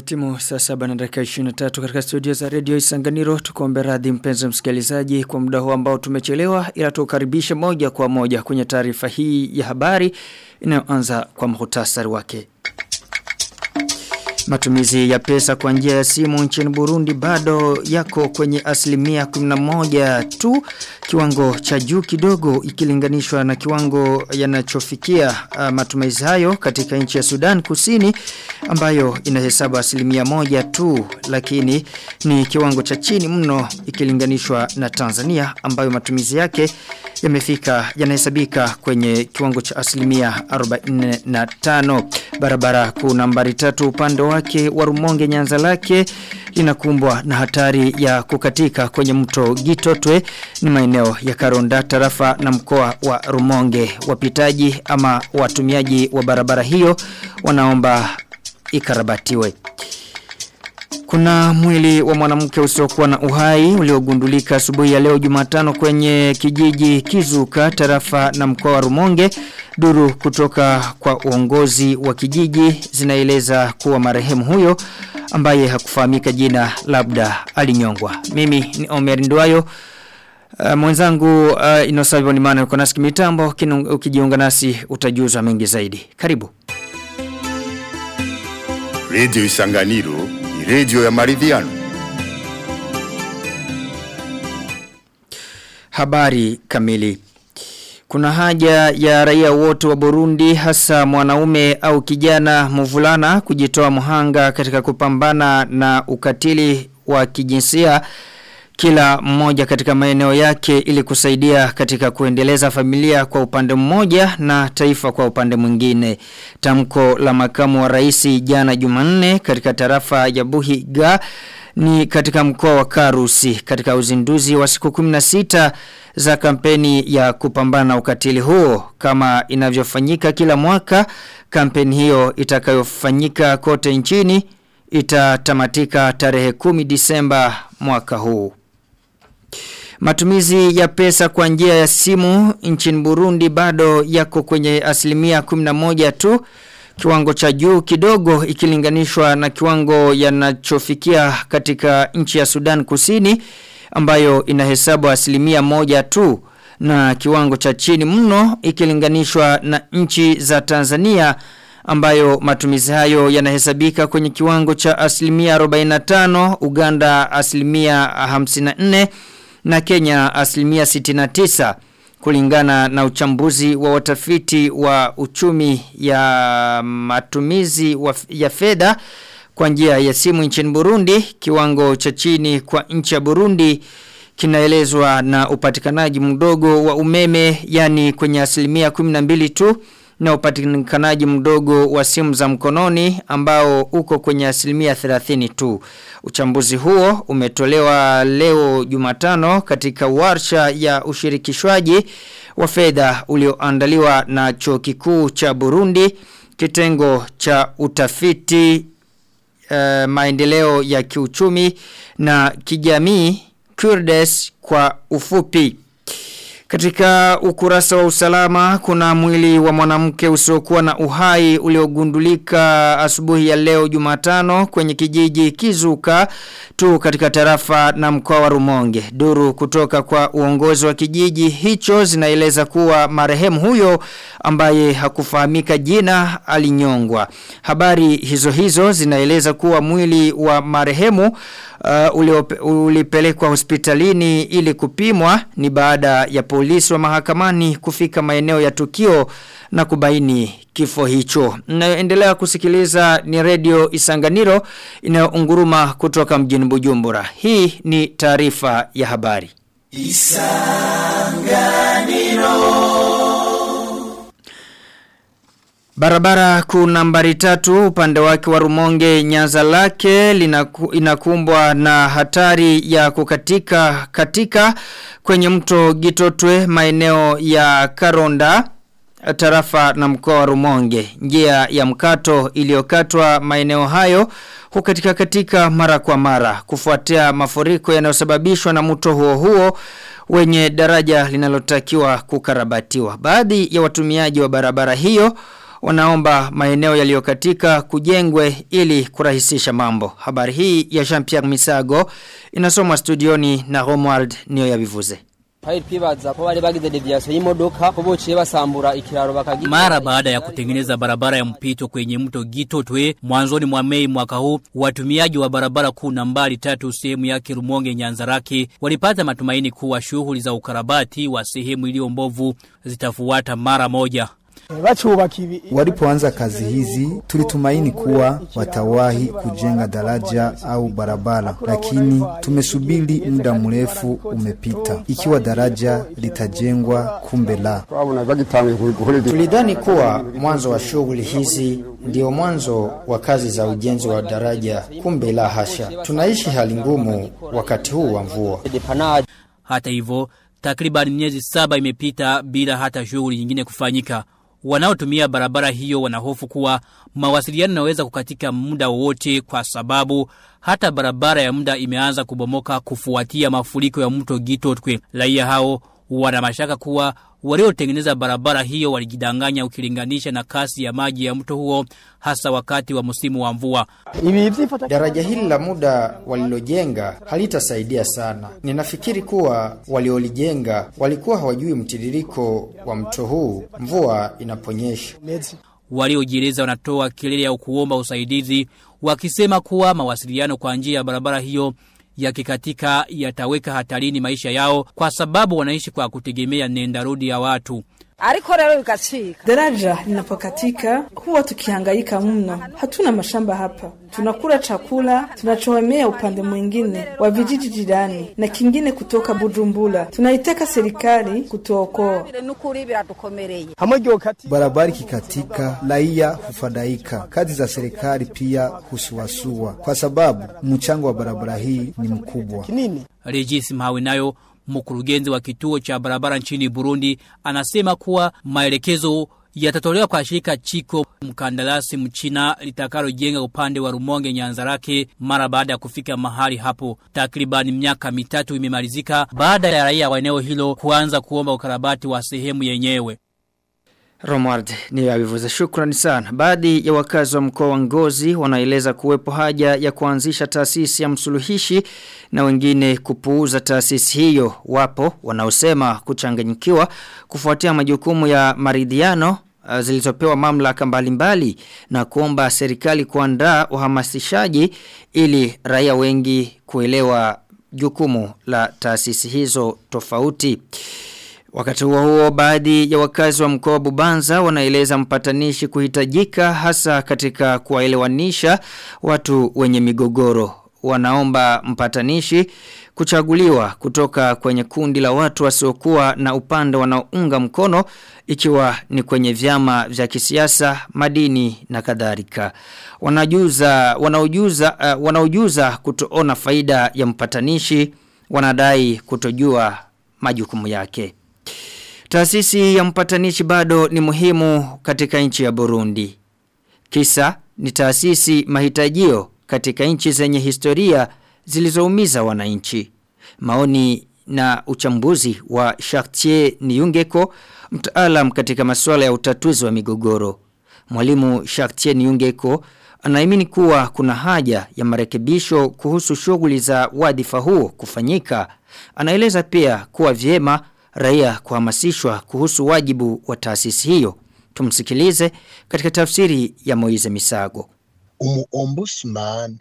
Imetimu saa 7:23 katika studio za Radio Isanganiro. Tukuombe radhi mpenzi msikilizaji kwa muda huu ambao tumechelewa, ila tukaribisha moja kwa moja kwenye taarifa hii ya habari inayoanza kwa muhtasari wake. Matumizi ya pesa kwa njia ya simu nchini Burundi bado yako kwenye asilimia 11 tu, kiwango cha juu kidogo ikilinganishwa na kiwango yanachofikia matumizi hayo katika nchi ya Sudan Kusini ambayo inahesabu asilimia 1 tu, lakini ni kiwango cha chini mno ikilinganishwa na Tanzania ambayo matumizi yake yanahesabika kwenye kiwango cha asilimia 45. Barabara kuu nambari 3 upande wake wa Rumonge Nyanza lake linakumbwa na hatari ya kukatika kwenye mto Gitotwe. Ni maeneo ya Karonda, tarafa na mkoa wa Rumonge. Wapitaji ama watumiaji wa barabara hiyo wanaomba ikarabatiwe. Kuna mwili wa mwanamke usiokuwa na uhai uliogundulika asubuhi ya leo Jumatano kwenye kijiji Kizuka, tarafa na mkoa wa Rumonge. Duru kutoka kwa uongozi wa kijiji zinaeleza kuwa marehemu huyo ambaye hakufahamika jina labda alinyongwa. Mimi ni Omer Nduwayo. Mwenzangu Inosavyo ni maana yuko nasi kimitambo. Ukijiunga nasi utajuzwa mengi zaidi. Karibu. Radio Isanganiro, radio ya maridhiano. Habari kamili. Kuna haja ya raia wote wa Burundi, hasa mwanaume au kijana mvulana, kujitoa muhanga katika kupambana na ukatili wa kijinsia kila mmoja katika maeneo yake ili kusaidia katika kuendeleza familia kwa upande mmoja na taifa kwa upande mwingine. Tamko la makamu wa rais jana Jumanne katika tarafa ya Buhiga ni katika mkoa wa Karusi katika uzinduzi wa siku 16 za kampeni ya kupambana na ukatili huo. Kama inavyofanyika kila mwaka, kampeni hiyo itakayofanyika kote nchini itatamatika tarehe 10 Disemba mwaka huu. Matumizi ya pesa kwa njia ya simu nchini Burundi bado yako kwenye asilimia 11 tu, kiwango cha juu kidogo ikilinganishwa na kiwango yanachofikia katika nchi ya Sudan Kusini ambayo inahesabu asilimia 1 tu, na kiwango cha chini mno ikilinganishwa na nchi za Tanzania ambayo matumizi hayo yanahesabika kwenye kiwango cha asilimia 45, Uganda asilimia 54 na Kenya asilimia 69, kulingana na uchambuzi wa watafiti wa uchumi ya matumizi ya fedha kwa njia ya simu nchini Burundi. Kiwango cha chini kwa nchi ya Burundi kinaelezwa na upatikanaji mdogo wa umeme, yani kwenye asilimia 12 tu, na upatikanaji mdogo wa simu za mkononi ambao uko kwenye asilimia 30 tu. Uchambuzi huo umetolewa leo Jumatano katika warsha ya ushirikishwaji wa fedha ulioandaliwa na Chuo Kikuu cha Burundi, kitengo cha utafiti maendeleo ya kiuchumi na kijamii, KURDES kwa ufupi. Katika ukurasa wa usalama, kuna mwili wa mwanamke usiokuwa na uhai uliogundulika asubuhi ya leo Jumatano kwenye kijiji Kizuka tu katika tarafa na mkoa wa Rumonge. Duru kutoka kwa uongozi wa kijiji hicho zinaeleza kuwa marehemu huyo ambaye hakufahamika jina alinyongwa. Habari hizo zinaeleza kuwa mwili wa marehemu ulipelekwa hospitalini ili kupimwa ni baada ya polisi wa mahakamani kufika maeneo ya tukio na kubaini kifo hicho. Naendelea kusikiliza ni Radio Isanganiro inayounguruma kutoka mjini Bujumbura. Hii ni taarifa ya habari. Isanganiro. Barabara kuu nambari 3 upande wake wa Rumonge Nyanza lake inakumbwa na hatari ya kukatika kwenye mto Gitotwe maeneo ya Karonda, tarafa na mkoa wa Rumonge. Njia ya mkato iliyokatwa maeneo hayo katika mara kwa mara kufuatia mafuriko yanayosababishwa na mto huo wenye daraja linalotakiwa kukarabatiwa. Baadhi ya watumiaji wa barabara hiyo wanaomba maeneo yaliyokatika kujengwe ili kurahisisha mambo. Habari hii ya Jean-Pierre Misago inasomwa studioni na Romuald Niyoyabivuze. Mara baada ya kutengeneza barabara ya mpito kwenye mto Gitotwe mwanzoni mwa Mei mwaka huu, watumiaji wa barabara kuu nambari 3 sehemu yake Rumonge Nyanzarake walipata matumaini kuwa shughuli za ukarabati wa sehemu iliyo mbovu zitafuata mara moja. Walipoanza kazi hizi tulitumaini kuwa watawahi kujenga daraja au barabara, lakini tumesubiri muda mrefu umepita. Ikiwa daraja litajengwa, kumbe la. Tulidhani kuwa mwanzo wa shughuli hizi ndio mwanzo wa kazi za ujenzi wa daraja, kumbe la hasha. Tunaishi hali ngumu wakati huu wa mvua. Hata hivyo, takriban miezi 7 imepita bila hata shughuli nyingine kufanyika. Wanaotumia barabara hiyo wanahofu kuwa mawasiliano yanaweza kukatika muda wote kwa sababu hata barabara ya muda imeanza kubomoka kufuatia mafuriko ya mto Gitotwe. Raia hao wana mashaka kuwa waliotengeneza barabara hiyo walijidanganya ukilinganisha na kasi ya maji ya mto huo hasa wakati wa msimu wa mvua. Daraja hili la muda walilojenga halitasaidia sana. Ninafikiri kuwa waliolijenga walikuwa hawajui mtiririko wa mto huu mvua inaponyesha. Waliojieleza wanatoa kelele ya kuomba usaidizi wakisema kuwa mawasiliano kwa njia ya barabara hiyo yakikatika yataweka hatarini maisha yao kwa sababu wanaishi kwa kutegemea nenda rudi ya watu. Daraja linapokatika huwa tukihangaika mno. Hatuna mashamba hapa. Tunakula chakula tunachoemea upande mwingine wa vijiji jirani na kingine kutoka Bujumbura. Tunaitaka serikali kutuokoa. Barabara kikatika, raia hufadhaika. Kazi za serikali pia husuasua kwa sababu mchango wa barabara hii ni mkubwa. Regis Mhawe nayo mkurugenzi wa kituo cha barabara nchini Burundi anasema kuwa maelekezo yatatolewa kwa shirika Chiko mkandarasi mchina litakalojenga upande wa Rumonge Nyanzarake mara baada ya kufika mahali hapo. Takriban miaka 3 imemalizika baada ya raia wa eneo hilo kuanza kuomba ukarabati wa sehemu yenyewe. Romuald Niyoyabivuze, shukrani sana. Baadhi ya wakazi wa mkoa wa Ngozi wanaeleza kuwepo haja ya kuanzisha taasisi ya msuluhishi na wengine kupuuza taasisi hiyo. Wapo wanaosema kuchanganyikiwa kufuatia majukumu ya maridhiano zilizopewa mamlaka mbalimbali na kuomba serikali kuandaa uhamasishaji ili raia wengi kuelewa jukumu la taasisi hizo tofauti. Wakati huo baadhi ya wakazi wa mkoa wa Bubanza wanaeleza mpatanishi kuhitajika hasa katika kuwaelewanisha watu wenye migogoro. Wanaomba mpatanishi kuchaguliwa kutoka kwenye kundi la watu wasiokuwa na upande wanaounga mkono ikiwa ni kwenye vyama vya kisiasa, madini na kadhalika. Wanaojuza kutoona faida ya mpatanishi wanadai kutojua majukumu yake. Taasisi ya mpatanishi bado ni muhimu katika nchi ya Burundi. Kisa ni taasisi mahitajio katika nchi zenye historia zilizoumiza wananchi. Maoni na uchambuzi wa Chartier Niyungeko, mtaalam katika masuala ya utatuzi wa migogoro. Mwalimu Chartier Niyungeko anaamini kuwa kuna haja ya marekebisho kuhusu shughuli za wadhifa huo kufanyika. Anaeleza pia kuwa vyema raia kuhamasishwa kuhusu wajibu wa taasisi hiyo. Tumsikilize katika tafsiri ya Moize Misago. Ombudsman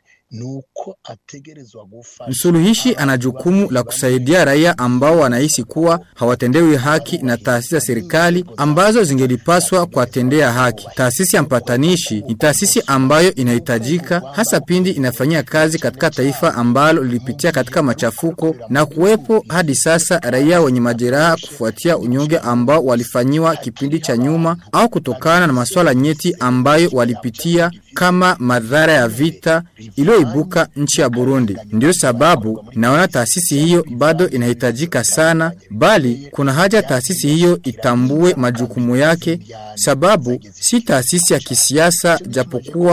Msuluhishi ana jukumu la kusaidia raia ambao wanahisi kuwa hawatendewi haki na taasisi za serikali ambazo zingelipaswa kuwatendea haki. Taasisi ya mpatanishi ni taasisi ambayo inahitajika hasa pindi inafanyia kazi katika taifa ambalo lilipitia katika machafuko na kuwepo hadi sasa raia wenye majeraha kufuatia unyonge ambao walifanyiwa kipindi cha nyuma au kutokana na masuala nyeti ambayo walipitia kama madhara ya vita iliyoibuka nchi ya Burundi. Ndio sababu naona taasisi hiyo bado inahitajika sana, bali kuna haja taasisi hiyo itambue majukumu yake, sababu si taasisi ya kisiasa japokuwa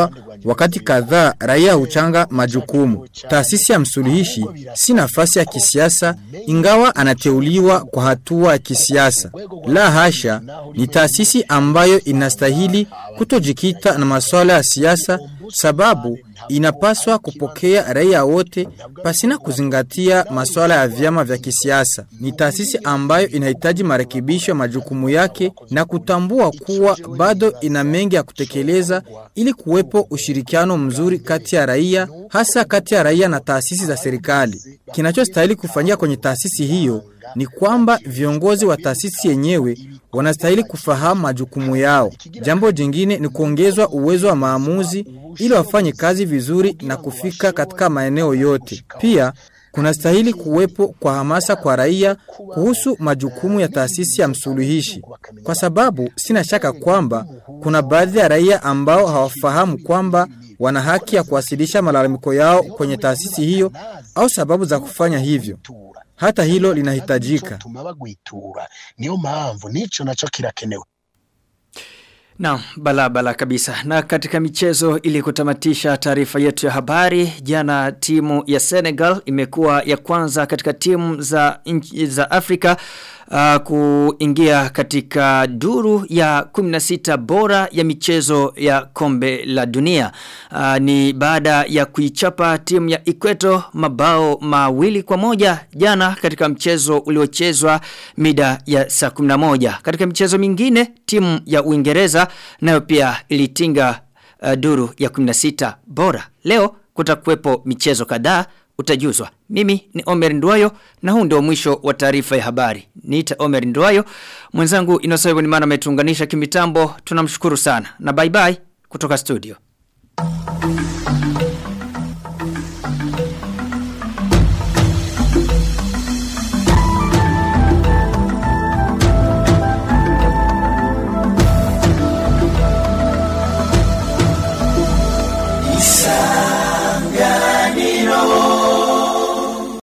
wakati kadhaa raia huchanga majukumu. Taasisi ya msuluhishi si nafasi ya kisiasa ingawa anateuliwa kwa hatua ya kisiasa. La hasha, ni taasisi ambayo inastahili kutojikita na masuala ya siasa, sababu inapaswa kupokea raia wote pasina kuzingatia masuala ya vyama vya kisiasa. Ni taasisi ambayo inahitaji marekebisho ya majukumu yake na kutambua kuwa bado ina mengi ya kutekeleza ili kuwepo ushirikiano mzuri kati ya raia, hasa kati ya raia na taasisi za serikali. Kinachostahili kufanyika kwenye taasisi hiyo ni kwamba viongozi wa taasisi yenyewe wanastahili kufahamu majukumu yao. Jambo jingine ni kuongezwa uwezo wa maamuzi ili wafanye kazi vizuri na kufika katika maeneo yote. Pia kunastahili kuwepo kwa hamasa kwa raia kuhusu majukumu ya taasisi ya msuluhishi, kwa sababu sina shaka kwamba kuna baadhi ya raia ambao hawafahamu kwamba wana haki ya kuwasilisha malalamiko yao kwenye taasisi hiyo au sababu za kufanya hivyo. Hata hilo linahitajika. Niyo mpamvu nicho nacho kirakenewe. Na balabala kabisa. Na katika michezo ili kutamatisha taarifa yetu ya habari, jana timu ya Senegal imekuwa ya kwanza katika timu za Afrika kuingia katika duru ya 16 bora ya michezo ya kombe la dunia. Ni baada ya kuichapa timu ya Ecuador mabao 2-1 jana katika mchezo uliochezwa mida ya saa 11. Katika michezo mingine timu ya Uingereza nayo pia ilitinga duru ya 16 bora. Leo kutakuwepo michezo kadhaa, utajuzwa. Mimi ni Omer Nduwayo na huu ndio mwisho wa taarifa ya habari. Niita Omer Nduwayo, mwenzangu Inosayo Bonimana ametuunganisha kimitambo. Tunamshukuru sana na bye bye kutoka studio.